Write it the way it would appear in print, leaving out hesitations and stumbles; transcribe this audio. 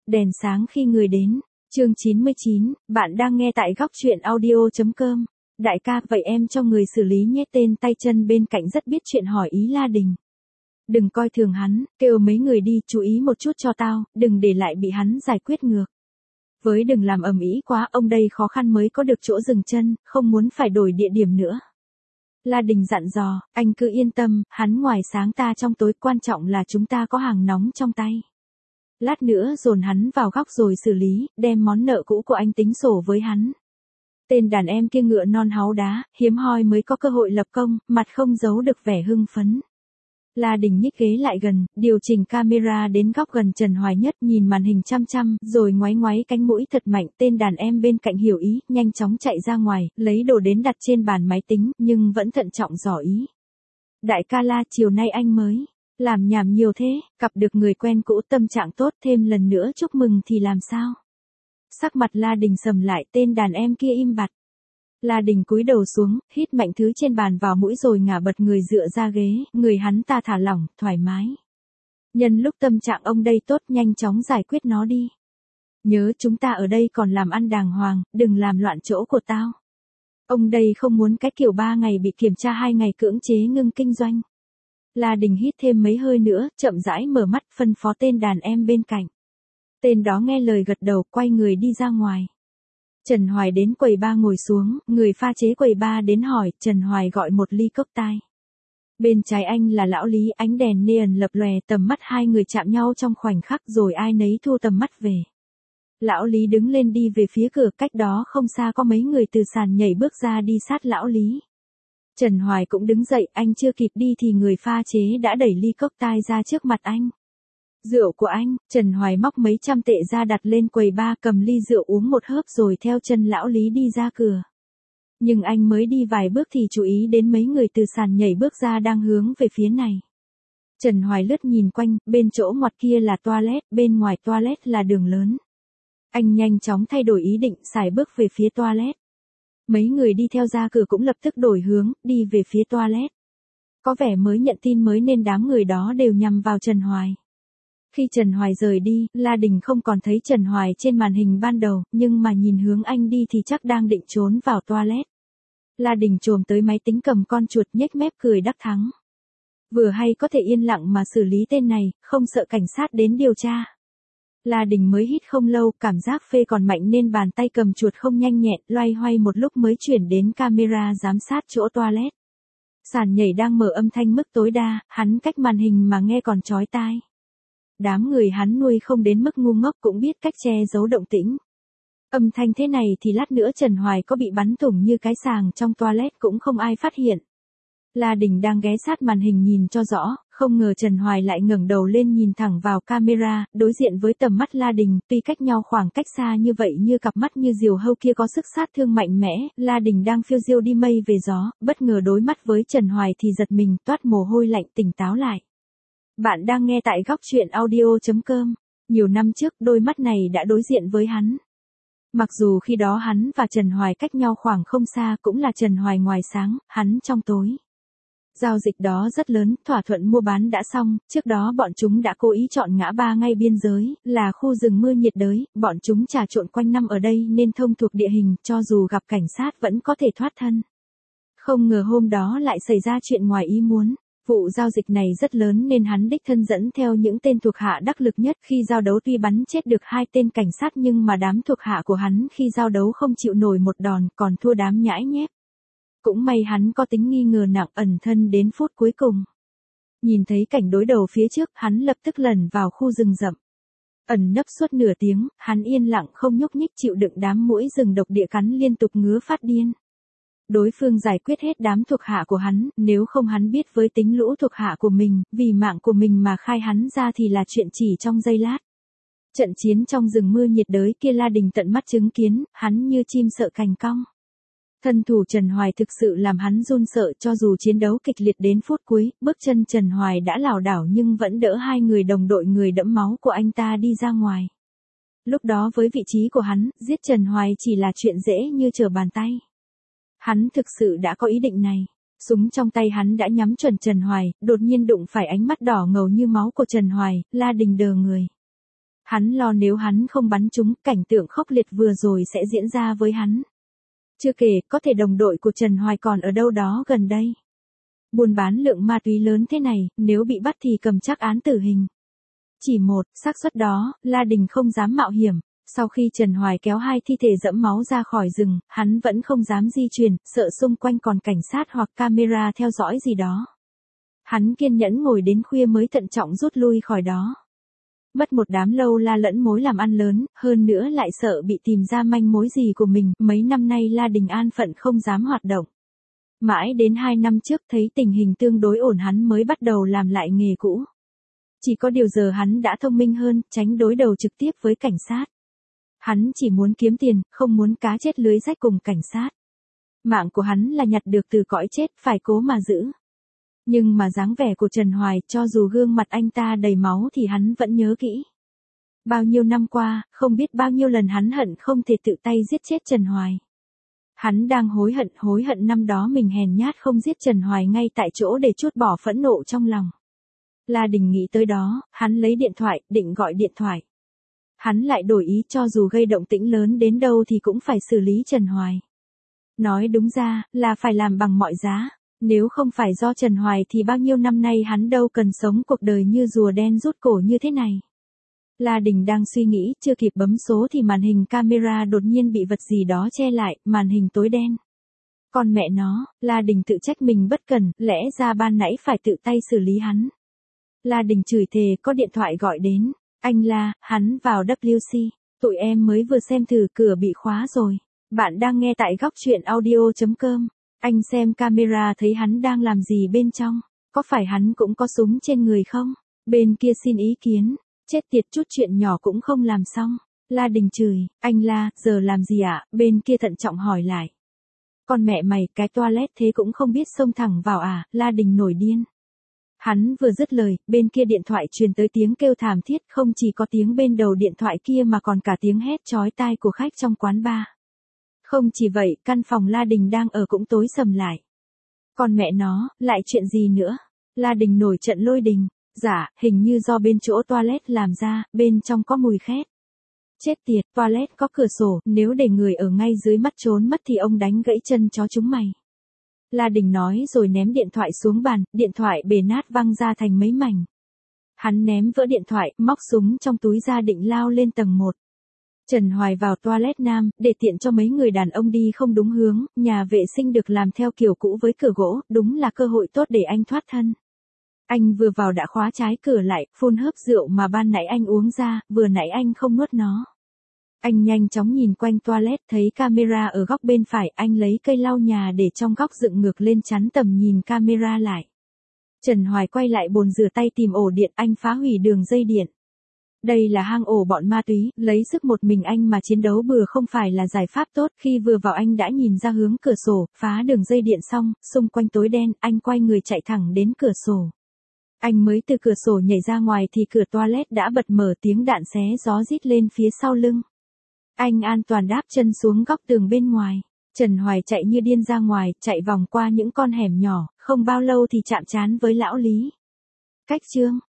Đèn sáng khi người đến. Chương 99, bạn đang nghe tại góc truyện audio.com. Đại ca, vậy em cho người xử lý nhé. Tên tay chân bên cạnh rất biết chuyện hỏi ý La Đình. Đừng coi thường hắn, kêu mấy người đi, chú ý một chút cho tao, đừng để lại bị hắn giải quyết ngược. Với đừng làm ầm ĩ quá, ông đây khó khăn mới có được chỗ dừng chân, không muốn phải đổi địa điểm nữa. La Đình dặn dò, anh cứ yên tâm, hắn ngoài sáng ta trong tối, quan trọng là chúng ta có hàng nóng trong tay. Lát nữa dồn hắn vào góc rồi xử lý, đem món nợ cũ của anh tính sổ với hắn. Tên đàn em kia ngựa non háu đá, hiếm hoi mới có cơ hội lập công, mặt không giấu được vẻ hưng phấn. La Đình nhích ghế lại gần, điều chỉnh camera đến góc gần Trần Hoài Nhất, nhìn màn hình chăm chăm, rồi ngoáy ngoáy cánh mũi thật mạnh. Tên đàn em bên cạnh hiểu ý, nhanh chóng chạy ra ngoài, lấy đồ đến đặt trên bàn máy tính, nhưng vẫn thận trọng dò ý. Đại ca La, chiều nay anh mới làm nhảm nhiều thế, gặp được người quen cũ, tâm trạng tốt, thêm lần nữa chúc mừng thì làm sao? Sắc mặt La Đình sầm lại, tên đàn em kia im bặt. La Đình cúi đầu xuống, hít mạnh thứ trên bàn vào mũi rồi ngả bật người dựa ra ghế, người hắn ta thả lỏng, thoải mái. Nhân lúc tâm trạng ông đây tốt, nhanh chóng giải quyết nó đi. Nhớ chúng ta ở đây còn làm ăn đàng hoàng, đừng làm loạn chỗ của tao. Ông đây không muốn cái kiểu 3 ngày bị kiểm tra 2 ngày cưỡng chế ngưng kinh doanh. La Đình hít thêm mấy hơi nữa, chậm rãi mở mắt, phân phó tên đàn em bên cạnh. Tên đó nghe lời gật đầu, quay người đi ra ngoài. Trần Hoài đến quầy bar ngồi xuống, người pha chế quầy bar đến hỏi, Trần Hoài gọi một ly cốc tai. Bên trái anh là lão Lý, ánh đèn neon lập lòe, tầm mắt hai người chạm nhau trong khoảnh khắc rồi ai nấy thu tầm mắt về. Lão Lý đứng lên đi về phía cửa, cách đó không xa có mấy người từ sàn nhảy bước ra đi sát lão Lý. Trần Hoài cũng đứng dậy, anh chưa kịp đi thì người pha chế đã đẩy ly cốc tai ra trước mặt anh. Rượu của anh. Trần Hoài móc mấy trăm tệ ra đặt lên quầy bar, cầm ly rượu uống một hớp rồi theo chân lão Lý đi ra cửa. Nhưng anh mới đi vài bước thì chú ý đến mấy người từ sàn nhảy bước ra đang hướng về phía này. Trần Hoài lướt nhìn quanh, bên chỗ ngoặt kia là toilet, bên ngoài toilet là đường lớn. Anh nhanh chóng thay đổi ý định, sải bước về phía toilet. Mấy người đi theo ra cửa cũng lập tức đổi hướng, đi về phía toilet. Có vẻ mới nhận tin mới nên đám người đó đều nhằm vào Trần Hoài. Khi Trần Hoài rời đi, La Đình không còn thấy Trần Hoài trên màn hình ban đầu, nhưng mà nhìn hướng anh đi thì chắc đang định trốn vào toilet. La Đình chồm tới máy tính, cầm con chuột, nhếch mép cười đắc thắng. Vừa hay có thể yên lặng mà xử lý tên này, không sợ cảnh sát đến điều tra. La Đình mới hít không lâu, cảm giác phê còn mạnh nên bàn tay cầm chuột không nhanh nhẹn, loay hoay một lúc mới chuyển đến camera giám sát chỗ toilet. Sàn nhảy đang mở âm thanh mức tối đa, hắn cách màn hình mà nghe còn chói tai. Đám người hắn nuôi không đến mức ngu ngốc, cũng biết cách che giấu động tĩnh. Âm thanh thế này thì lát nữa Trần Hoài có bị bắn thủng như cái sàng trong toilet cũng không ai phát hiện. La Đình đang ghé sát màn hình nhìn cho rõ, không ngờ Trần Hoài lại ngẩng đầu lên nhìn thẳng vào camera, đối diện với tầm mắt La Đình, tuy cách nhau khoảng cách xa như vậy như cặp mắt như diều hâu kia có sức sát thương mạnh mẽ. La Đình đang phiêu diêu đi mây về gió, bất ngờ đối mắt với Trần Hoài thì giật mình, toát mồ hôi lạnh, tỉnh táo lại. Bạn đang nghe tại góc truyện audio.com. Nhiều năm trước, đôi mắt này đã đối diện với hắn. Mặc dù khi đó hắn và Trần Hoài cách nhau khoảng không xa, cũng là Trần Hoài ngoài sáng, hắn trong tối. Giao dịch đó rất lớn, thỏa thuận mua bán đã xong, trước đó bọn chúng đã cố ý chọn ngã ba ngay biên giới, là khu rừng mưa nhiệt đới, bọn chúng trà trộn quanh năm ở đây nên thông thuộc địa hình, cho dù gặp cảnh sát vẫn có thể thoát thân. Không ngờ hôm đó lại xảy ra chuyện ngoài ý muốn. Vụ giao dịch này rất lớn nên hắn đích thân dẫn theo những tên thuộc hạ đắc lực nhất. Khi giao đấu tuy bắn chết được 2 tên cảnh sát nhưng mà đám thuộc hạ của hắn khi giao đấu không chịu nổi một đòn, còn thua đám nhãi nhép. Cũng may hắn có tính nghi ngờ nặng, ẩn thân đến phút cuối cùng. Nhìn thấy cảnh đối đầu phía trước, hắn lập tức lẩn vào khu rừng rậm. Ẩn nấp suốt nửa tiếng, hắn yên lặng không nhúc nhích, chịu đựng đám muỗi rừng độc địa cắn liên tục ngứa phát điên. Đối phương giải quyết hết đám thuộc hạ của hắn, nếu không hắn biết với tính lũ thuộc hạ của mình, vì mạng của mình mà khai hắn ra thì là chuyện chỉ trong giây lát. Trận chiến trong rừng mưa nhiệt đới kia La Đình tận mắt chứng kiến, hắn như chim sợ cành cong. Thân thủ Trần Hoài thực sự làm hắn run sợ, cho dù chiến đấu kịch liệt đến phút cuối, bước chân Trần Hoài đã lảo đảo nhưng vẫn đỡ 2 người đồng đội người đẫm máu của anh ta đi ra ngoài. Lúc đó với vị trí của hắn, giết Trần Hoài chỉ là chuyện dễ như trở bàn tay. Hắn thực sự đã có ý định này. Súng trong tay hắn đã nhắm chuẩn Trần Hoài, đột nhiên đụng phải ánh mắt đỏ ngầu như máu của Trần Hoài, La Đình đờ người. Hắn lo nếu hắn không bắn trúng, cảnh tượng khốc liệt vừa rồi sẽ diễn ra với hắn. Chưa kể, có thể đồng đội của Trần Hoài còn ở đâu đó gần đây. Buôn bán lượng ma túy lớn thế này, nếu bị bắt thì cầm chắc án tử hình. Chỉ một, xác suất đó, La Đình không dám mạo hiểm. Sau khi Trần Hoài kéo hai thi thể đẫm máu ra khỏi rừng, hắn vẫn không dám di chuyển, sợ xung quanh còn cảnh sát hoặc camera theo dõi gì đó. Hắn kiên nhẫn ngồi đến khuya mới thận trọng rút lui khỏi đó. Mất một đám lâu La lẫn mối làm ăn lớn, hơn nữa lại sợ bị tìm ra manh mối gì của mình, mấy năm nay La Đình an phận không dám hoạt động. Mãi đến 2 năm trước thấy tình hình tương đối ổn hắn mới bắt đầu làm lại nghề cũ. Chỉ có điều giờ hắn đã thông minh hơn, tránh đối đầu trực tiếp với cảnh sát. Hắn chỉ muốn kiếm tiền, không muốn cá chết lưới rách cùng cảnh sát. Mạng của hắn là nhặt được từ cõi chết, phải cố mà giữ. Nhưng mà dáng vẻ của Trần Hoài, cho dù gương mặt anh ta đầy máu thì hắn vẫn nhớ kỹ. Bao nhiêu năm qua, không biết bao nhiêu lần hắn hận không thể tự tay giết chết Trần Hoài. Hắn đang hối hận năm đó mình hèn nhát không giết Trần Hoài ngay tại chỗ để trút bỏ phẫn nộ trong lòng. La Đình nghĩ tới đó, hắn lấy điện thoại, định gọi điện thoại. Hắn lại đổi ý, cho dù gây động tĩnh lớn đến đâu thì cũng phải xử lý Trần Hoài. Nói đúng ra, là phải làm bằng mọi giá. Nếu không phải do Trần Hoài thì bao nhiêu năm nay hắn đâu cần sống cuộc đời như rùa đen rút cổ như thế này. La Đình đang suy nghĩ, chưa kịp bấm số thì màn hình camera đột nhiên bị vật gì đó che lại, màn hình tối đen. Còn mẹ nó, La Đình tự trách mình bất cẩn, lẽ ra ban nãy phải tự tay xử lý hắn. La Đình chửi thề, có điện thoại gọi đến. Anh La, hắn vào WC. Tụi em mới vừa xem thử, cửa bị khóa rồi. Bạn đang nghe tại góc truyện audio.com. Anh xem camera thấy hắn đang làm gì bên trong. Có phải hắn cũng có súng trên người không? Bên kia xin ý kiến. Chết tiệt, chút chuyện nhỏ cũng không làm xong. La Đình chửi, anh La, giờ làm gì ạ? Bên kia thận trọng hỏi lại. Con mẹ mày, cái toilet thế cũng không biết xông thẳng vào à? La Đình nổi điên. Hắn vừa dứt lời, bên kia điện thoại truyền tới tiếng kêu thảm thiết, không chỉ có tiếng bên đầu điện thoại kia mà còn cả tiếng hét chói tai của khách trong quán bar. Không chỉ vậy, căn phòng La Đình đang ở cũng tối sầm lại. Còn mẹ nó, lại chuyện gì nữa? La Đình nổi trận lôi đình. Dạ, hình như do bên chỗ toilet làm ra, bên trong có mùi khét. Chết tiệt, toilet có cửa sổ, nếu để người ở ngay dưới mắt trốn mất thì ông đánh gãy chân chó chúng mày. La Đình nói rồi ném điện thoại xuống bàn, điện thoại bể nát văng ra thành mấy mảnh. Hắn ném vỡ điện thoại, móc súng trong túi ra định lao lên tầng 1. Trần Hoài vào toilet nam, để tiện cho mấy người đàn ông đi không đúng hướng, nhà vệ sinh được làm theo kiểu cũ với cửa gỗ, đúng là cơ hội tốt để anh thoát thân. Anh vừa vào đã khóa trái cửa lại, phun hớp rượu mà ban nãy anh uống ra, vừa nãy anh không nuốt nó. Anh nhanh chóng nhìn quanh toilet, thấy camera ở góc bên phải, anh lấy cây lau nhà để trong góc dựng ngược lên chắn tầm nhìn camera lại. Trần Hoài quay lại bồn rửa tay tìm ổ điện, anh phá hủy đường dây điện. Đây là hang ổ bọn ma túy, lấy sức một mình anh mà chiến đấu bừa không phải là giải pháp tốt. Khi vừa vào anh đã nhìn ra hướng cửa sổ, phá đường dây điện xong, xung quanh tối đen, anh quay người chạy thẳng đến cửa sổ. Anh mới từ cửa sổ nhảy ra ngoài thì cửa toilet đã bật mở, tiếng đạn xé gió rít lên phía sau lưng. Anh an toàn đáp chân xuống góc tường bên ngoài. Trần Hoài chạy như điên ra ngoài, chạy vòng qua những con hẻm nhỏ, không bao lâu thì chạm trán với lão Lý. Cách chương